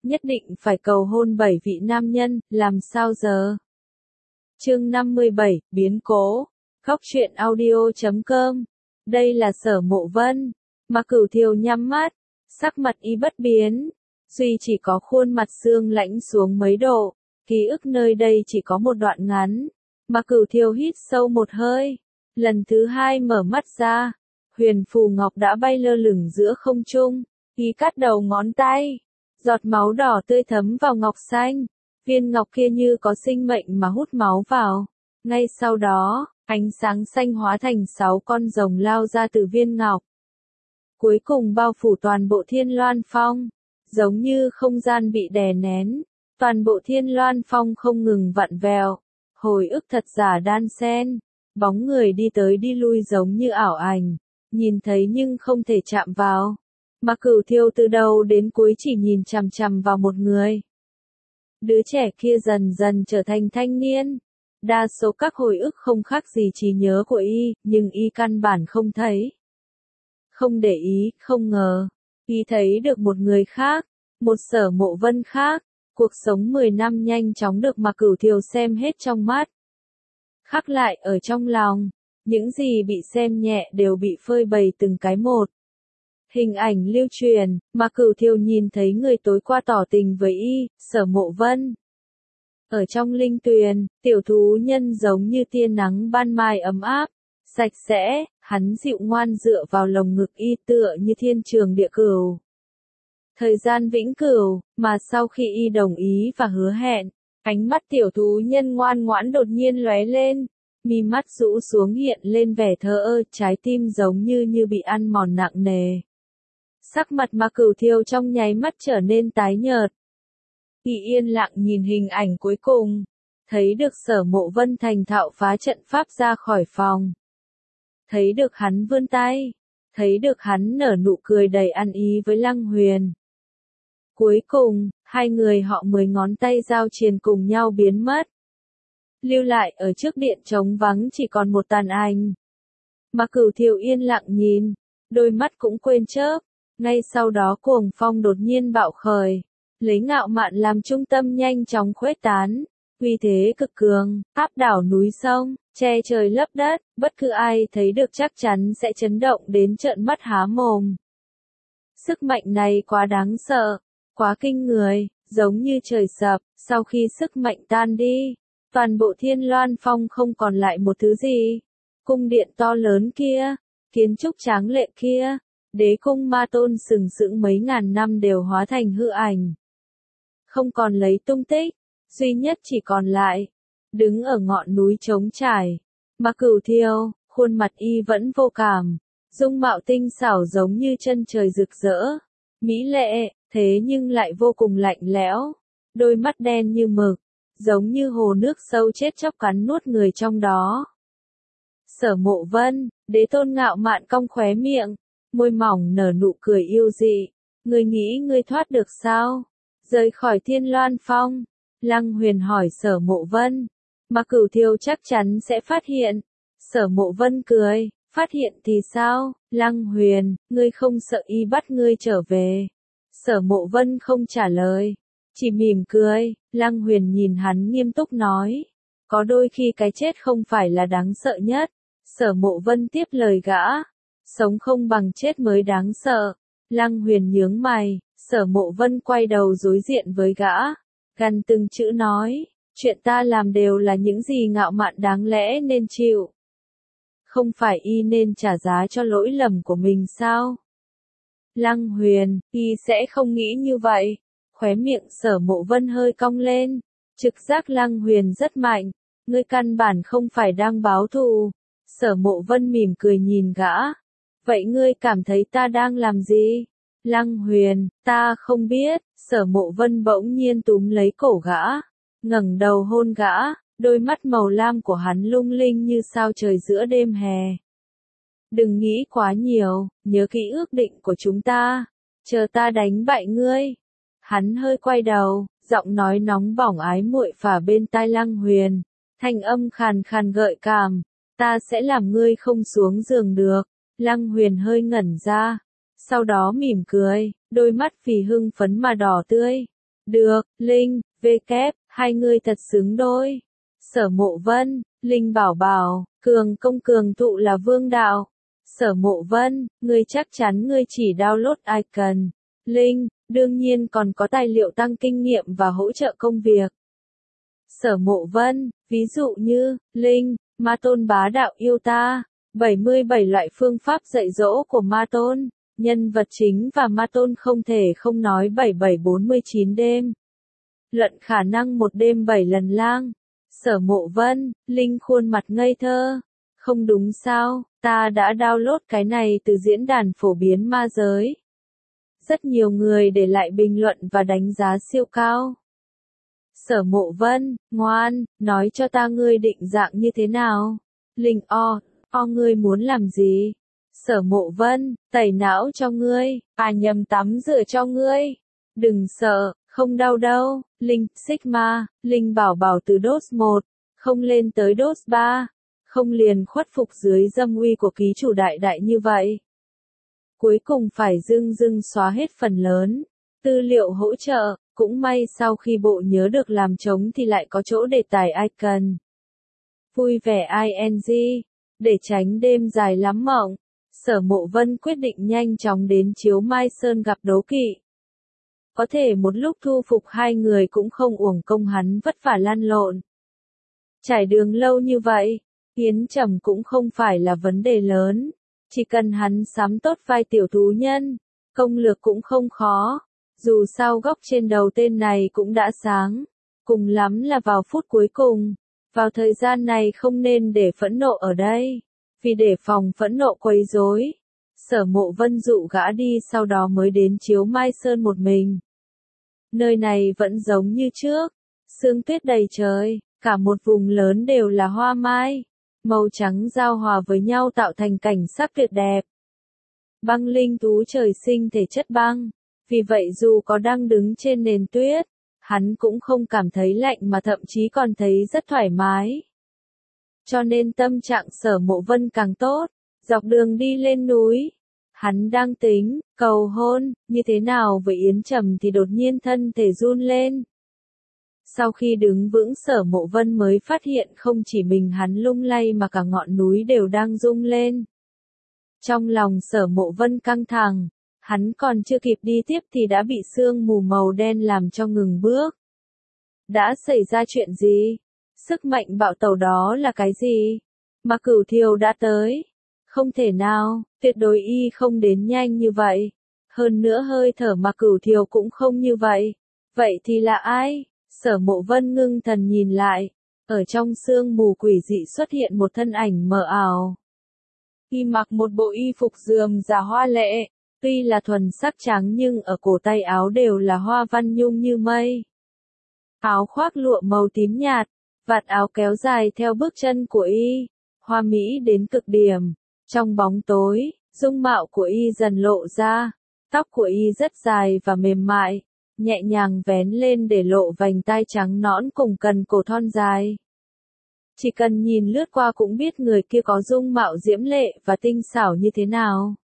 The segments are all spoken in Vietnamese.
nhất định phải cầu hôn 7 vị nam nhân, làm sao giờ? Chương 57, biến cố. Khóc chuyện audio.com. Đây là Sở Mộ Vân. Mạc Cửu Thiều nhắm mắt, sắc mặt y bất biến, duy chỉ có khuôn mặt sương lãnh xuống mấy độ, ký ức nơi đây chỉ có một đoạn ngắn. Mạc Cửu Thiều hít sâu một hơi, lần thứ hai mở mắt ra, huyền phù ngọc đã bay lơ lửng giữa không trung, y cắt đầu ngón tay, giọt máu đỏ tươi thấm vào ngọc xanh, viên ngọc kia như có sinh mệnh mà hút máu vào. Ngay sau đó, ánh sáng xanh hóa thành 6 con rồng lao ra từ viên ngọc. Cuối cùng bao phủ toàn bộ Thiên Loan Phong, giống như không gian bị đè nén, toàn bộ Thiên Loan Phong không ngừng vặn vẹo, hồi ức thật giả đan xen, bóng người đi tới đi lui giống như ảo ảnh, nhìn thấy nhưng không thể chạm vào. Mạc Cửu Thiều từ đầu đến cuối chỉ nhìn chằm chằm vào một người. Đứa trẻ kia dần dần trở thành thanh niên. Đa số các hồi ức không khác gì trí nhớ của y, nhưng y căn bản không thấy. Không để ý, không ngờ. Y thấy được một người khác, một Sở Mộ Vân khác. Cuộc sống 10 năm nhanh chóng được Mạc Cửu Thiều xem hết trong mắt. Khắc lại ở trong lòng, những gì bị xem nhẹ đều bị phơi bày từng cái một. Hình ảnh lưu truyền, Mạc Cửu Thiều nhìn thấy người tối qua tỏ tình với y, Sở Mộ Vân. Ở trong linh tuyền, tiểu thú nhân giống như tia nắng ban mai ấm áp, sạch sẽ, hắn dịu ngoan dựa vào lồng ngực y tựa như thiên trường địa cửu. Thời gian vĩnh cửu, mà sau khi y đồng ý và hứa hẹn, ánh mắt tiểu thú nhân ngoan ngoãn đột nhiên lóe lên, mi mắt rũ xuống hiện lên vẻ thờ ơ, trái tim giống như bị ăn mòn nặng nề. Sắc mặt Mạc Cửu Thiều trong nháy mắt trở nên tái nhợt. Y yên lặng nhìn hình ảnh cuối cùng, thấy được Sở Mộ Vân thành thạo phá trận pháp ra khỏi phòng. Thấy được hắn vươn tay, thấy được hắn nở nụ cười đầy ăn ý với Lăng Huyền. Cuối cùng, hai người họ 10 ngón tay giao triền cùng nhau biến mất. Lưu lại ở trước điện trống vắng chỉ còn một tàn ảnh. Mạc Cửu Thiều yên lặng nhìn, đôi mắt cũng quên chớp. Ngay sau đó cuồng phong đột nhiên bạo khởi, lấy Ngạo Mạn làm trung tâm nhanh chóng khuếch tán, uy thế cực cường, áp đảo núi sông, che trời lấp đất, bất cứ ai thấy được chắc chắn sẽ chấn động đến trợn mắt há mồm. Sức mạnh này quá đáng sợ, quá kinh người, giống như trời sập, sau khi sức mạnh tan đi, toàn bộ Thiên Loan Phong không còn lại một thứ gì. Cung điện to lớn kia, kiến trúc tráng lệ kia, đế cung ma tôn sừng sững mấy ngàn năm đều hóa thành hư ảnh. Không còn lấy tung tích, duy nhất chỉ còn lại, đứng ở ngọn núi trống trải. Mạc Cửu Thiều, khuôn mặt y vẫn vô cảm, dung mạo tinh xảo giống như chân trời rực rỡ, mỹ lệ, thế nhưng lại vô cùng lạnh lẽo, đôi mắt đen như mực, giống như hồ nước sâu chết chóc cắn nuốt người trong đó. Sở Mộ Vân, đế tôn Ngạo Mạn cong khóe miệng, môi mỏng nở nụ cười yêu dị. Ngươi nghĩ ngươi thoát được sao? Rời khỏi Thiên Loan Phong. Lăng Huyền hỏi Sở Mộ Vân. Mạc Cửu Thiều chắc chắn sẽ phát hiện. Sở Mộ Vân cười, phát hiện thì sao? Lăng Huyền, ngươi không sợ y bắt ngươi trở về? Sở Mộ Vân không trả lời, chỉ mỉm cười. Lăng Huyền nhìn hắn nghiêm túc nói, có đôi khi cái chết không phải là đáng sợ nhất. Sở Mộ Vân tiếp lời gã, sống không bằng chết mới đáng sợ. Lăng Huyền nhướng mày, Sở Mộ Vân quay đầu đối diện với gã, gằn từng chữ nói, chuyện ta làm đều là những gì Ngạo Mạn đáng lẽ nên chịu. Không phải y nên trả giá cho lỗi lầm của mình sao? Lăng Huyền, y sẽ không nghĩ như vậy. Khóe miệng Sở Mộ Vân hơi cong lên, trực giác Lăng Huyền rất mạnh, ngươi căn bản không phải đang báo thù. Sở Mộ Vân mỉm cười nhìn gã. Vậy ngươi cảm thấy ta đang làm gì? Lăng Huyền, ta không biết. Sở Mộ Vân bỗng nhiên túm lấy cổ gã, ngẩng đầu hôn gã, đôi mắt màu lam của hắn lung linh như sao trời giữa đêm hè. Đừng nghĩ quá nhiều, nhớ kỹ ước định của chúng ta, chờ ta đánh bại ngươi. Hắn hơi quay đầu, giọng nói nóng bỏng ái muội phả bên tai Lăng Huyền, thanh âm khàn khàn gợi cảm, ta sẽ làm ngươi không xuống giường được. Lăng Huyền hơi ngẩn ra, sau đó mỉm cười, đôi mắt vì hưng phấn mà đỏ tươi. Được, Linh, hai người thật xứng đôi. Sở Mộ Vân, Linh bảo bảo, cường công cường thụ là vương đạo. Sở Mộ Vân, ngươi chắc chắn ngươi chỉ download icon. Linh, đương nhiên còn có tài liệu tăng kinh nghiệm và hỗ trợ công việc. Sở Mộ Vân, ví dụ như, Linh, Ma Tôn bá đạo yêu ta. 77 loại phương pháp dạy dỗ của Ma Tôn. Nhân vật chính và Ma Tôn không thể không nói 7749 đêm. Luận khả năng một đêm 7 lần lang. Sở Mộ Vân, Linh khuôn mặt ngây thơ. Không đúng sao, ta đã download cái này từ diễn đàn phổ biến ma giới. Rất nhiều người để lại bình luận và đánh giá siêu cao. Sở Mộ Vân, ngoan, nói cho ta ngươi định dạng như thế nào. Linh ngươi muốn làm gì? Sở Mộ Vân, tẩy não cho ngươi, nhầm tắm rửa cho ngươi. Đừng sợ, không đau đâu. Linh, Sigma, Linh bảo bảo từ DOS 1, không lên tới DOS 3, không liền khuất phục dưới dâm uy của ký chủ đại đại như vậy. Cuối cùng phải dưng xóa hết phần lớn tư liệu hỗ trợ, cũng may sau khi bộ nhớ được làm trống thì lại có chỗ để tải icon. Vui vẻ ing, để tránh đêm dài lắm mộng. Sở Mộ Vân quyết định nhanh chóng đến Chiếu Mai Sơn gặp Đố Kỵ. Có thể một lúc thu phục hai người cũng không uổng công hắn vất vả lăn lộn. Trải đường lâu như vậy, Yến Trầm cũng không phải là vấn đề lớn. Chỉ cần hắn sắm tốt vai tiểu thú nhân, công lược cũng không khó. Dù sao góc trên đầu tên này cũng đã sáng. Cùng lắm là vào phút cuối cùng. Vào thời gian này không nên để phẫn nộ ở đây. Vì để phòng phẫn nộ quấy rối, Sở Mộ Vân dụ gã đi sau đó mới đến Chiếu Mai Sơn một mình. Nơi này vẫn giống như trước. Sương tuyết đầy trời, cả một vùng lớn đều là hoa mai. Màu trắng giao hòa với nhau tạo thành cảnh sắc tuyệt đẹp. Băng linh thú trời sinh thể chất băng. Vì vậy dù có đang đứng trên nền tuyết, hắn cũng không cảm thấy lạnh mà thậm chí còn thấy rất thoải mái. Cho nên tâm trạng Sở Mộ Vân càng tốt. Dọc đường đi lên núi, hắn đang tính, cầu hôn, như thế nào với Yến Trầm thì đột nhiên thân thể run lên. Sau khi đứng vững Sở Mộ Vân mới phát hiện không chỉ mình hắn lung lay mà cả ngọn núi đều đang rung lên. Trong lòng Sở Mộ Vân căng thẳng, hắn còn chưa kịp đi tiếp thì đã bị sương mù màu đen làm cho ngừng bước. Đã xảy ra chuyện gì? Sức mạnh bạo tẩu đó là cái gì? Mà Cửu Thiều đã tới. Không thể nào, tuyệt đối y không đến nhanh như vậy. Hơn nữa hơi thở mà Cửu Thiều cũng không như vậy. Vậy thì là ai? Sở Mộ Vân ngưng thần nhìn lại. Ở trong sương mù quỷ dị xuất hiện một thân ảnh mờ ảo. Y mặc một bộ y phục rườm rà hoa lệ. Tuy là thuần sắc trắng nhưng ở cổ tay áo đều là hoa văn nhung như mây. Áo khoác lụa màu tím nhạt. Vạt áo kéo dài theo bước chân của y, hoa mỹ đến cực điểm. Trong bóng tối, dung mạo của y dần lộ ra, tóc của y rất dài và mềm mại, nhẹ nhàng vén lên để lộ vành tai trắng nõn cùng cần cổ thon dài. Chỉ cần nhìn lướt qua cũng biết người kia có dung mạo diễm lệ và tinh xảo như thế nào.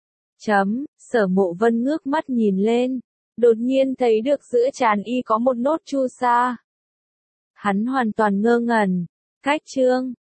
Sở Mộ Vân ngước mắt nhìn lên, đột nhiên thấy được giữa trán y có một nốt chu sa. Hắn hoàn toàn ngơ ngẩn. Cách chương